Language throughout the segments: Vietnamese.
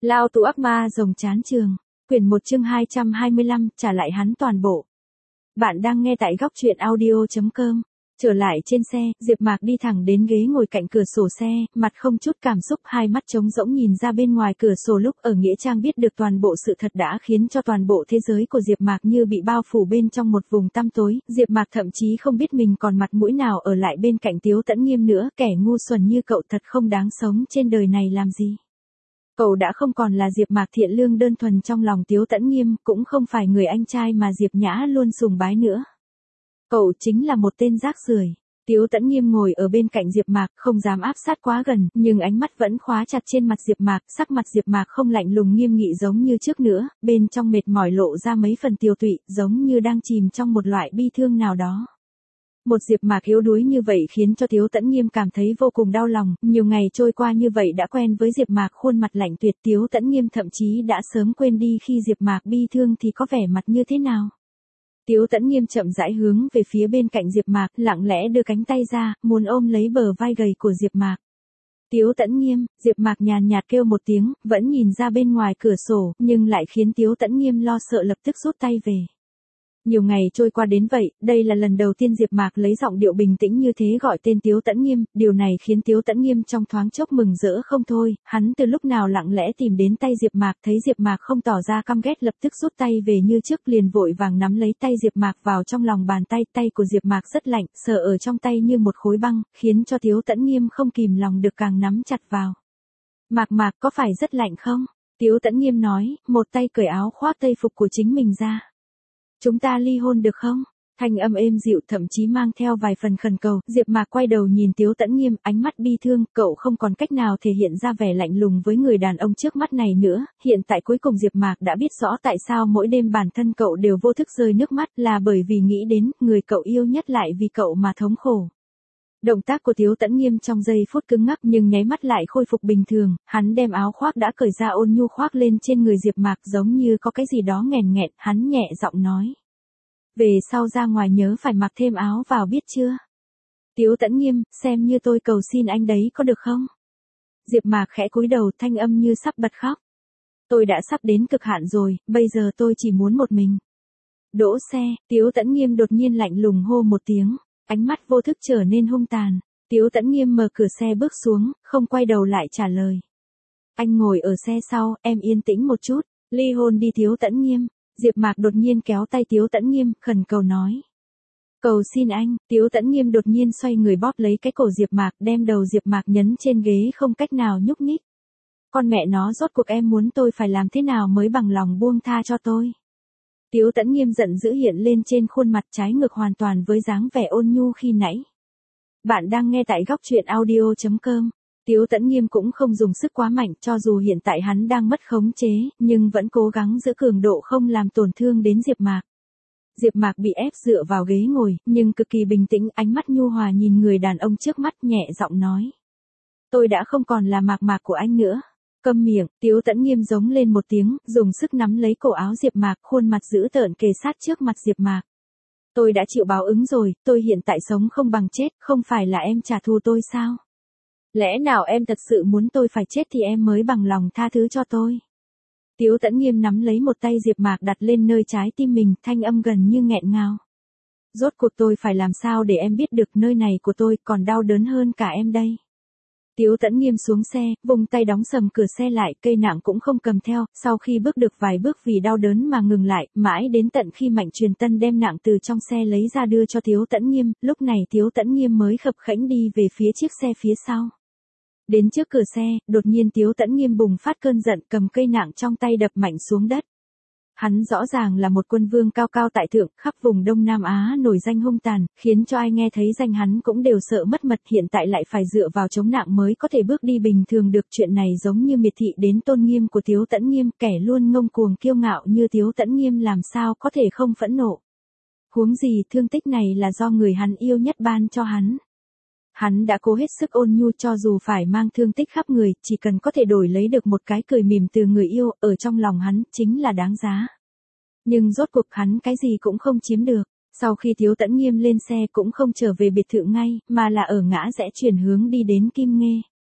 Lao tù ác ma rồng chán trường. Quyển 1 chương 225, trả lại hắn toàn bộ. Bạn đang nghe tại góc truyện audio.com. Trở lại trên xe, Diệp Mạc đi thẳng đến ghế ngồi cạnh cửa sổ xe, mặt không chút cảm xúc, hai mắt trống rỗng nhìn ra bên ngoài cửa sổ. Lúc ở nghĩa trang biết được toàn bộ sự thật đã khiến cho toàn bộ thế giới của Diệp Mạc như bị bao phủ bên trong một vùng tăm tối. Diệp Mạc thậm chí không biết mình còn mặt mũi nào ở lại bên cạnh Tiếu Tẫn Nghiêm nữa, kẻ ngu xuẩn như cậu thật không đáng sống trên đời này làm gì. Cậu đã không còn là Diệp Mạc thiện lương đơn thuần trong lòng Tiếu Tẫn Nghiêm, cũng không phải người anh trai mà Diệp Nhã luôn sùng bái nữa. Cậu chính là một tên rác rưởi. Tiếu Tẫn Nghiêm ngồi ở bên cạnh Diệp Mạc, không dám áp sát quá gần, nhưng ánh mắt vẫn khóa chặt trên mặt Diệp Mạc, sắc mặt Diệp Mạc không lạnh lùng nghiêm nghị giống như trước nữa, bên trong mệt mỏi lộ ra mấy phần tiều tụy, giống như đang chìm trong một loại bi thương nào đó. Một Diệp Mạc yếu đuối như vậy khiến cho Tiếu Tẫn Nghiêm cảm thấy vô cùng đau lòng, nhiều ngày trôi qua như vậy đã quen với Diệp Mạc khuôn mặt lạnh tuyệt, Tiếu Tẫn Nghiêm thậm chí đã sớm quên đi khi Diệp Mạc bi thương thì có vẻ mặt như thế nào. Tiếu Tẫn Nghiêm chậm rãi hướng về phía bên cạnh Diệp Mạc, lặng lẽ đưa cánh tay ra, muốn ôm lấy bờ vai gầy của Diệp Mạc. Tiếu Tẫn Nghiêm, Diệp Mạc nhàn nhạt kêu một tiếng, vẫn nhìn ra bên ngoài cửa sổ, nhưng lại khiến Tiếu Tẫn Nghiêm lo sợ lập tức rút tay về. Nhiều ngày trôi qua đến vậy, đây là lần đầu tiên Diệp Mạc lấy giọng điệu bình tĩnh như thế gọi tên Tiếu Tẫn Nghiêm, điều này khiến Tiếu Tẫn Nghiêm trong thoáng chốc mừng rỡ không thôi, hắn từ lúc nào lặng lẽ tìm đến tay Diệp Mạc, thấy Diệp Mạc không tỏ ra căm ghét lập tức rút tay về như trước, liền vội vàng nắm lấy tay Diệp Mạc vào trong lòng bàn tay, tay của Diệp Mạc rất lạnh, sờ ở trong tay như một khối băng, khiến cho Tiếu Tẫn Nghiêm không kìm lòng được càng nắm chặt vào. Mạc Mạc có phải rất lạnh không? Tiếu Tẫn Nghiêm nói, một tay cởi áo khoác tây phục của chính mình ra. Chúng ta ly hôn được không? Thanh âm êm dịu thậm chí mang theo vài phần khẩn cầu. Diệp Mạc quay đầu nhìn Tiếu Tẫn Nghiêm, ánh mắt bi thương, cậu không còn cách nào thể hiện ra vẻ lạnh lùng với người đàn ông trước mắt này nữa. Hiện tại cuối cùng Diệp Mạc đã biết rõ tại sao mỗi đêm bản thân cậu đều vô thức rơi nước mắt, là bởi vì nghĩ đến người cậu yêu nhất lại vì cậu mà thống khổ. Động tác của Tiếu Tẫn Nghiêm trong giây phút cứng ngắc nhưng nháy mắt lại khôi phục bình thường, hắn đem áo khoác đã cởi ra ôn nhu khoác lên trên người Diệp Mạc, giống như có cái gì đó nghẹn nghẹn, hắn nhẹ giọng nói. Về sau ra ngoài nhớ phải mặc thêm áo vào biết chưa? Tiếu Tẫn Nghiêm, xem như tôi cầu xin anh đấy có được không? Diệp Mạc khẽ cúi đầu, thanh âm như sắp bật khóc. Tôi đã sắp đến cực hạn rồi, bây giờ tôi chỉ muốn một mình. Đỗ xe, Tiếu Tẫn Nghiêm đột nhiên lạnh lùng hô một tiếng. Ánh mắt vô thức trở nên hung tàn. Tiếu Tẫn Nghiêm mở cửa xe bước xuống, không quay đầu lại trả lời. Anh ngồi ở xe sau, em yên tĩnh một chút. Ly hôn đi Tiếu Tẫn Nghiêm. Diệp Mạc đột nhiên kéo tay Tiếu Tẫn Nghiêm, khẩn cầu nói. Cầu xin anh. Tiếu Tẫn Nghiêm đột nhiên xoay người bóp lấy cái cổ Diệp Mạc, đem đầu Diệp Mạc nhấn trên ghế không cách nào nhúc nhích. Con mẹ nó, rốt cuộc em muốn tôi phải làm thế nào mới bằng lòng buông tha cho tôi? Tiếu Tẫn Nghiêm giận dữ hiện lên trên khuôn mặt, trái ngược hoàn toàn với dáng vẻ ôn nhu khi nãy. Bạn đang nghe tại góc truyện audio.com. Tiếu Tẫn Nghiêm cũng không dùng sức quá mạnh, cho dù hiện tại hắn đang mất khống chế, nhưng vẫn cố gắng giữ cường độ không làm tổn thương đến Diệp Mạc. Diệp Mạc bị ép dựa vào ghế ngồi, nhưng cực kỳ bình tĩnh, ánh mắt nhu hòa nhìn người đàn ông trước mắt, nhẹ giọng nói. Tôi đã không còn là Mạc Mạc của anh nữa. Câm miệng, Tiếu Tẫn Nghiêm giống lên một tiếng, dùng sức nắm lấy cổ áo Diệp Mạc, khuôn mặt dữ tợn kề sát trước mặt Diệp Mạc. Tôi đã chịu báo ứng rồi, tôi hiện tại sống không bằng chết, không phải là em trả thù tôi sao? Lẽ nào em thật sự muốn tôi phải chết thì em mới bằng lòng tha thứ cho tôi? Tiếu Tẫn Nghiêm nắm lấy một tay Diệp Mạc đặt lên nơi trái tim mình, thanh âm gần như nghẹn ngào. Rốt cuộc tôi phải làm sao để em biết được nơi này của tôi còn đau đớn hơn cả em đây? Tiếu Tẫn Nghiêm xuống xe, vùng tay đóng sầm cửa xe lại, cây nạng cũng không cầm theo, sau khi bước được vài bước vì đau đớn mà ngừng lại, mãi đến tận khi Mạnh Truyền Tân đem nạng từ trong xe lấy ra đưa cho Tiếu Tẫn Nghiêm, lúc này Tiếu Tẫn Nghiêm mới khập khẽnh đi về phía chiếc xe phía sau. Đến trước cửa xe, đột nhiên Tiếu Tẫn Nghiêm bùng phát cơn giận, cầm cây nạng trong tay đập mạnh xuống đất. Hắn rõ ràng là một quân vương cao cao tại thượng, khắp vùng Đông Nam Á nổi danh hung tàn, khiến cho ai nghe thấy danh hắn cũng đều sợ mất mật, hiện tại lại phải dựa vào chống nạng mới có thể bước đi bình thường được, chuyện này giống như miệt thị đến tôn nghiêm của Tiếu Tẫn Nghiêm, kẻ luôn ngông cuồng kiêu ngạo như Tiếu Tẫn Nghiêm làm sao có thể không phẫn nộ. Huống gì thương tích này là do người hắn yêu nhất ban cho hắn. Hắn đã cố hết sức ôn nhu, cho dù phải mang thương tích khắp người, chỉ cần có thể đổi lấy được một cái cười mỉm từ người yêu, ở trong lòng hắn, chính là đáng giá. Nhưng rốt cuộc hắn cái gì cũng không chiếm được. Sau khi Tiếu Tẫn Nghiêm lên xe cũng không trở về biệt thự ngay, mà là ở ngã rẽ chuyển hướng đi đến Kim Nghê.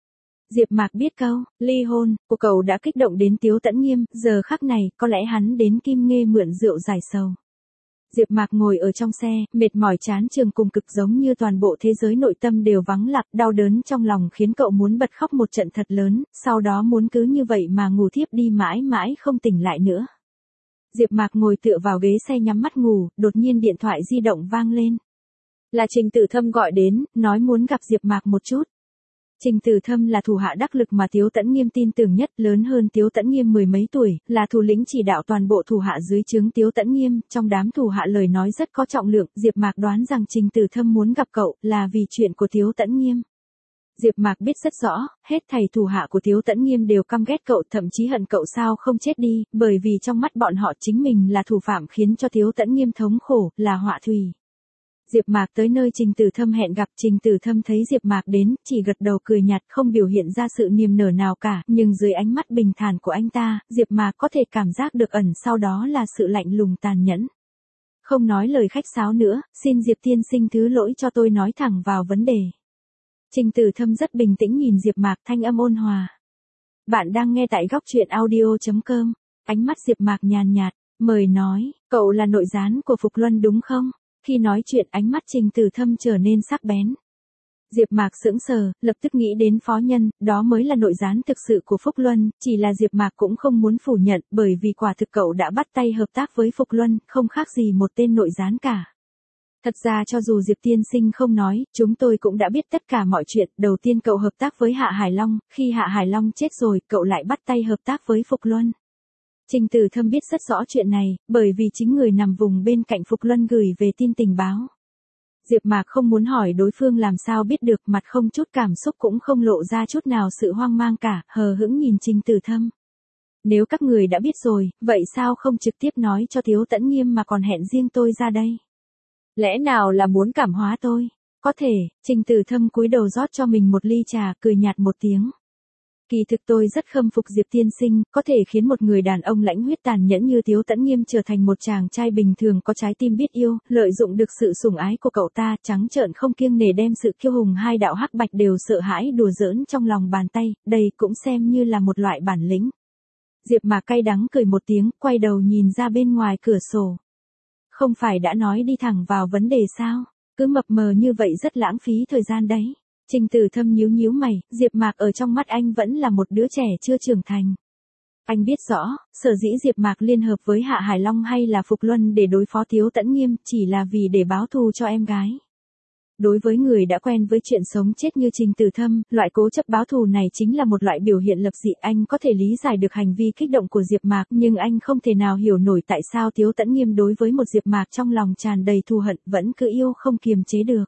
Diệp Mạc biết câu ly hôn của cậu đã kích động đến Tiếu Tẫn Nghiêm, giờ khắc này có lẽ hắn đến Kim Nghê mượn rượu giải sầu. Diệp Mạc ngồi ở trong xe, mệt mỏi chán trường cùng cực giống như toàn bộ thế giới nội tâm đều vắng lặng, đau đớn trong lòng khiến cậu muốn bật khóc một trận thật lớn, sau đó muốn cứ như vậy mà ngủ thiếp đi mãi mãi không tỉnh lại nữa. Diệp Mạc ngồi tựa vào ghế xe nhắm mắt ngủ, đột nhiên điện thoại di động vang lên. Là Trình Tử Thâm gọi đến, nói muốn gặp Diệp Mạc một chút. Trình Tử Thâm là thủ hạ đắc lực mà Tiếu Tẫn Nghiêm tin tưởng nhất, lớn hơn Tiếu Tẫn Nghiêm mười mấy tuổi, là thủ lĩnh chỉ đạo toàn bộ thủ hạ dưới trướng Tiếu Tẫn Nghiêm, trong đám thủ hạ lời nói rất có trọng lượng, Diệp Mạc đoán rằng Trình Tử Thâm muốn gặp cậu là vì chuyện của Tiếu Tẫn Nghiêm. Diệp Mạc biết rất rõ, hết thảy thủ hạ của Tiếu Tẫn Nghiêm đều căm ghét cậu, thậm chí hận cậu sao không chết đi, bởi vì trong mắt bọn họ chính mình là thủ phạm khiến cho Tiếu Tẫn Nghiêm thống khổ, là họa thủy. Diệp Mạc tới nơi Trình Tử Thâm hẹn gặp, Trình Tử Thâm thấy Diệp Mạc đến, chỉ gật đầu cười nhạt không biểu hiện ra sự niềm nở nào cả, nhưng dưới ánh mắt bình thản của anh ta, Diệp Mạc có thể cảm giác được ẩn sau đó là sự lạnh lùng tàn nhẫn. Không nói lời khách sáo nữa, xin Diệp tiên sinh thứ lỗi cho tôi nói thẳng vào vấn đề. Trình Tử Thâm rất bình tĩnh nhìn Diệp Mạc, thanh âm ôn hòa. Bạn đang nghe tại góc truyện audio.com, ánh mắt Diệp Mạc nhàn nhạt, mời nói, cậu là nội gián của Phục Luân đúng không? Khi nói chuyện ánh mắt Trình Tử Thâm trở nên sắc bén. Diệp Mạc sững sờ, lập tức nghĩ đến phó nhân, đó mới là nội gián thực sự của Phúc Luân, chỉ là Diệp Mạc cũng không muốn phủ nhận, bởi vì quả thực cậu đã bắt tay hợp tác với Phục Luân, không khác gì một tên nội gián cả. Thật ra cho dù Diệp tiên sinh không nói, chúng tôi cũng đã biết tất cả mọi chuyện, đầu tiên cậu hợp tác với Hạ Hải Long, khi Hạ Hải Long chết rồi, cậu lại bắt tay hợp tác với Phục Luân. Trình Tử Thâm biết rất rõ chuyện này, bởi vì chính người nằm vùng bên cạnh Phục Luân gửi về tin tình báo. Diệp Mạc không muốn hỏi đối phương làm sao biết được, mặt không chút cảm xúc cũng không lộ ra chút nào sự hoang mang cả, hờ hững nhìn Trình Tử Thâm. Nếu các người đã biết rồi, vậy sao không trực tiếp nói cho Tiếu Tẫn Nghiêm mà còn hẹn riêng tôi ra đây? Lẽ nào là muốn cảm hóa tôi? Có thể, Trình Tử Thâm cúi đầu rót cho mình một ly trà, cười nhạt một tiếng. Kỳ thực tôi rất khâm phục Diệp tiên sinh, có thể khiến một người đàn ông lãnh huyết tàn nhẫn như Tiếu Tẫn Nghiêm trở thành một chàng trai bình thường có trái tim biết yêu, lợi dụng được sự sủng ái của cậu ta, trắng trợn không kiêng nể đem sự kiêu hùng hai đạo hắc bạch đều sợ hãi đùa giỡn trong lòng bàn tay, đây cũng xem như là một loại bản lĩnh. Diệp Mạc cay đắng cười một tiếng, quay đầu nhìn ra bên ngoài cửa sổ. Không phải đã nói đi thẳng vào vấn đề sao, cứ mập mờ như vậy rất lãng phí thời gian đấy. Trình Tử Thâm nhíu nhíu mày, Diệp Mạc ở trong mắt anh vẫn là một đứa trẻ chưa trưởng thành. Anh biết rõ, sở dĩ Diệp Mạc liên hợp với Hạ Hải Long hay là Phục Luân để đối phó Tiếu Tẫn Nghiêm chỉ là vì để báo thù cho em gái. Đối với người đã quen với chuyện sống chết như Trình Tử Thâm, loại cố chấp báo thù này chính là một loại biểu hiện lập dị. Anh có thể lý giải được hành vi kích động của Diệp Mạc, nhưng anh không thể nào hiểu nổi tại sao Tiếu Tẫn Nghiêm đối với một Diệp Mạc trong lòng tràn đầy thù hận vẫn cứ yêu không kiềm chế được.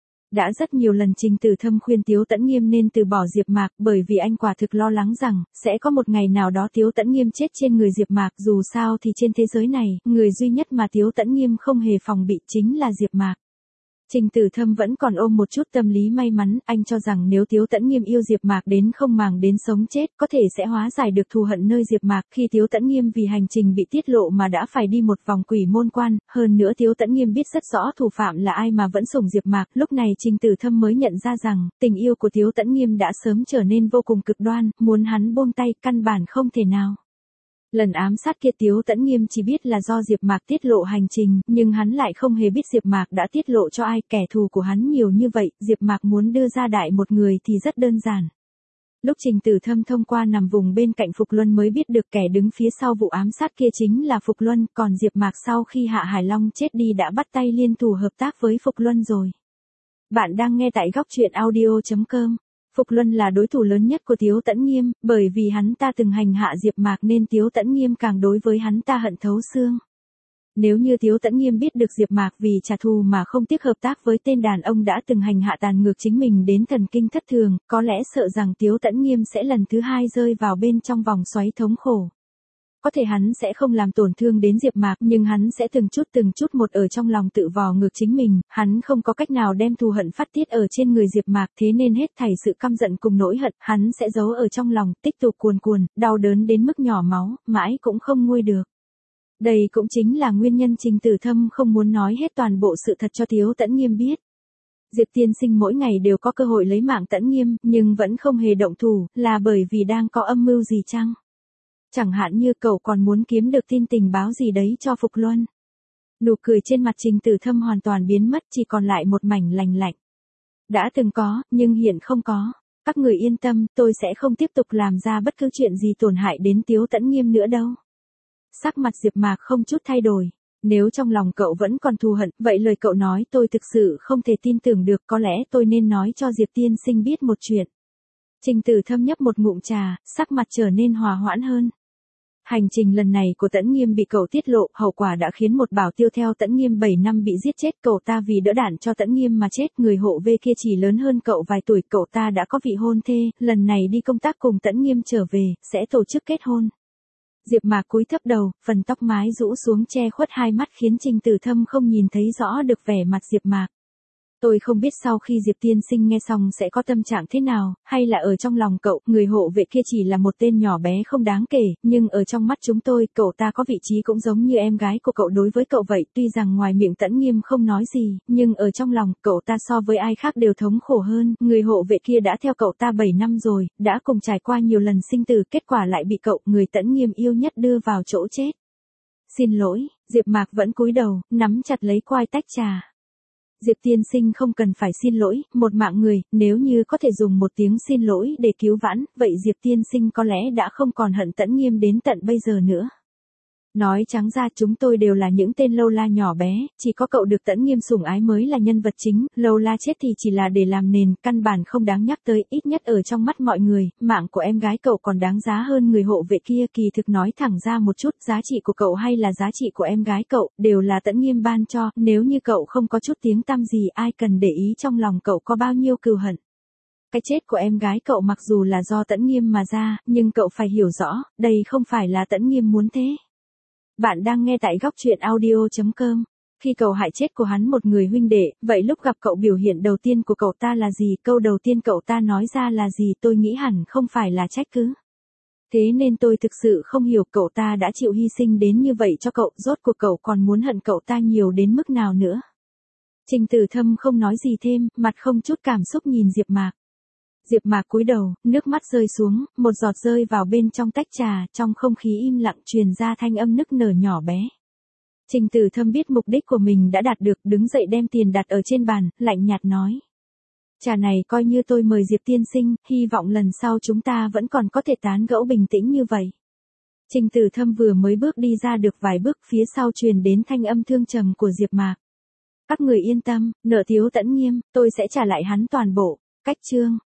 Đã rất nhiều lần Trình Tử Thâm khuyên Tiếu Tẫn Nghiêm nên từ bỏ Diệp Mạc, bởi vì anh quả thực lo lắng rằng sẽ có một ngày nào đó Tiếu Tẫn Nghiêm chết trên người Diệp Mạc, dù sao thì trên thế giới này, người duy nhất mà Tiếu Tẫn Nghiêm không hề phòng bị chính là Diệp Mạc. Trình Tử Thâm vẫn còn ôm một chút tâm lý may mắn, anh cho rằng nếu Tiếu Tẫn Nghiêm yêu Diệp Mạc đến không màng đến sống chết, có thể sẽ hóa giải được thù hận nơi Diệp Mạc. Khi Tiếu Tẫn Nghiêm vì hành trình bị tiết lộ mà đã phải đi một vòng quỷ môn quan, hơn nữa Tiếu Tẫn Nghiêm biết rất rõ thủ phạm là ai mà vẫn sủng Diệp Mạc, lúc này Trình Tử Thâm mới nhận ra rằng, tình yêu của Tiếu Tẫn Nghiêm đã sớm trở nên vô cùng cực đoan, muốn hắn buông tay căn bản không thể nào. Lần ám sát kia Tiếu Tẫn Nghiêm chỉ biết là do Diệp Mạc tiết lộ hành trình, nhưng hắn lại không hề biết Diệp Mạc đã tiết lộ cho ai, kẻ thù của hắn nhiều như vậy, Diệp Mạc muốn đưa ra đại một người thì rất đơn giản. Lúc Trình Tử Thâm thông qua nằm vùng bên cạnh Phục Luân mới biết được kẻ đứng phía sau vụ ám sát kia chính là Phục Luân, còn Diệp Mạc sau khi Hạ Hải Long chết đi đã bắt tay liên thủ hợp tác với Phục Luân rồi. Bạn đang nghe tại góc truyện audio.com. Phục Luân là đối thủ lớn nhất của Tiếu Tẫn Nghiêm, bởi vì hắn ta từng hành hạ Diệp Mạc nên Tiếu Tẫn Nghiêm càng đối với hắn ta hận thấu xương. Nếu như Tiếu Tẫn Nghiêm biết được Diệp Mạc vì trả thù mà không tiếc hợp tác với tên đàn ông đã từng hành hạ tàn ngược chính mình đến thần kinh thất thường, có lẽ sợ rằng Tiếu Tẫn Nghiêm sẽ lần thứ hai rơi vào bên trong vòng xoáy thống khổ. Có thể hắn sẽ không làm tổn thương đến Diệp Mạc, nhưng hắn sẽ từng chút một ở trong lòng tự vò ngược chính mình, hắn không có cách nào đem thù hận phát tiết ở trên người Diệp Mạc, thế nên hết thảy sự căm giận cùng nỗi hận, hắn sẽ giấu ở trong lòng, tích tụ cuồn cuộn, đau đớn đến mức nhỏ máu, mãi cũng không nguôi được. Đây cũng chính là nguyên nhân Trình Tử Thâm không muốn nói hết toàn bộ sự thật cho Tiếu Tẫn Nghiêm biết. Diệp tiên sinh mỗi ngày đều có cơ hội lấy mạng Tẫn Nghiêm, nhưng vẫn không hề động thủ, là bởi vì đang có âm mưu gì chăng? Chẳng hạn như cậu còn muốn kiếm được tin tình báo gì đấy cho Phục Luân. Nụ cười trên mặt Trình Tử Thâm hoàn toàn biến mất, chỉ còn lại một mảnh lạnh lạnh. Đã từng có, nhưng hiện không có. Các người yên tâm, tôi sẽ không tiếp tục làm ra bất cứ chuyện gì tổn hại đến Tiếu Tẫn Nghiêm nữa đâu. Sắc mặt Diệp Mạc không chút thay đổi. Nếu trong lòng cậu vẫn còn thù hận, vậy lời cậu nói tôi thực sự không thể tin tưởng được, có lẽ tôi nên nói cho Diệp tiên sinh biết một chuyện. Trình Tử Thâm nhấp một ngụm trà, sắc mặt trở nên hòa hoãn hơn. Hành trình lần này của Tẫn Nghiêm bị cậu tiết lộ, hậu quả đã khiến một bảo tiêu theo Tẫn Nghiêm 7 năm bị giết chết, cậu ta vì đỡ đạn cho Tẫn Nghiêm mà chết, người hộ vệ kia chỉ lớn hơn cậu vài tuổi, cậu ta đã có vị hôn thê, lần này đi công tác cùng Tẫn Nghiêm trở về, sẽ tổ chức kết hôn. Diệp Mạc cúi thấp đầu, phần tóc mái rũ xuống che khuất hai mắt khiến Trình Tử Thâm không nhìn thấy rõ được vẻ mặt Diệp Mạc. Tôi không biết sau khi Diệp tiên sinh nghe xong sẽ có tâm trạng thế nào, hay là ở trong lòng cậu, người hộ vệ kia chỉ là một tên nhỏ bé không đáng kể, nhưng ở trong mắt chúng tôi, cậu ta có vị trí cũng giống như em gái của cậu đối với cậu vậy, tuy rằng ngoài miệng Tẫn Nghiêm không nói gì, nhưng ở trong lòng, cậu ta so với ai khác đều thống khổ hơn, người hộ vệ kia đã theo cậu ta 7 năm rồi, đã cùng trải qua nhiều lần sinh tử, kết quả lại bị cậu, người Tẫn Nghiêm yêu nhất đưa vào chỗ chết. Xin lỗi, Diệp Mạc vẫn cúi đầu, nắm chặt lấy quai tách trà. Diệp tiên sinh không cần phải xin lỗi, một mạng người, nếu như có thể dùng một tiếng xin lỗi để cứu vãn, vậy Diệp tiên sinh có lẽ đã không còn hận Tẫn Nghiêm đến tận bây giờ nữa. Nói trắng ra chúng tôi đều là những tên lâu la nhỏ bé, chỉ có cậu được Tẫn Nghiêm sủng ái mới là nhân vật chính, lâu la chết thì chỉ là để làm nền, căn bản không đáng nhắc tới, ít nhất ở trong mắt mọi người, mạng của em gái cậu còn đáng giá hơn người hộ vệ kia, kỳ thực nói thẳng ra một chút, giá trị của cậu hay là giá trị của em gái cậu, đều là Tẫn Nghiêm ban cho, nếu như cậu không có chút tiếng tăm gì, ai cần để ý trong lòng cậu có bao nhiêu cừu hận. Cái chết của em gái cậu mặc dù là do Tẫn Nghiêm mà ra, nhưng cậu phải hiểu rõ, đây không phải là Tẫn Nghiêm muốn thế. Bạn đang nghe tại góc truyện audio.com. Khi cậu hại chết của hắn một người huynh đệ, vậy lúc gặp cậu biểu hiện đầu tiên của cậu ta là gì, câu đầu tiên cậu ta nói ra là gì, tôi nghĩ hẳn không phải là trách cứ. Thế nên tôi thực sự không hiểu cậu ta đã chịu hy sinh đến như vậy cho cậu, rốt cuộc cậu còn muốn hận cậu ta nhiều đến mức nào nữa. Trình Tử Thâm không nói gì thêm, mặt không chút cảm xúc nhìn Diệp Mạc. Diệp Mạc cúi đầu, nước mắt rơi xuống, một giọt rơi vào bên trong tách trà, trong không khí im lặng truyền ra thanh âm nức nở nhỏ bé. Trình Tử Thâm biết mục đích của mình đã đạt được, đứng dậy đem tiền đặt ở trên bàn, lạnh nhạt nói. Trà này coi như tôi mời Diệp tiên sinh, hy vọng lần sau chúng ta vẫn còn có thể tán gẫu bình tĩnh như vậy. Trình Tử Thâm vừa mới bước đi ra được vài bước, phía sau truyền đến thanh âm thương trầm của Diệp Mạc. Các người yên tâm, nợ Tiếu Tẫn Nghiêm, tôi sẽ trả lại hắn toàn bộ. Cách chương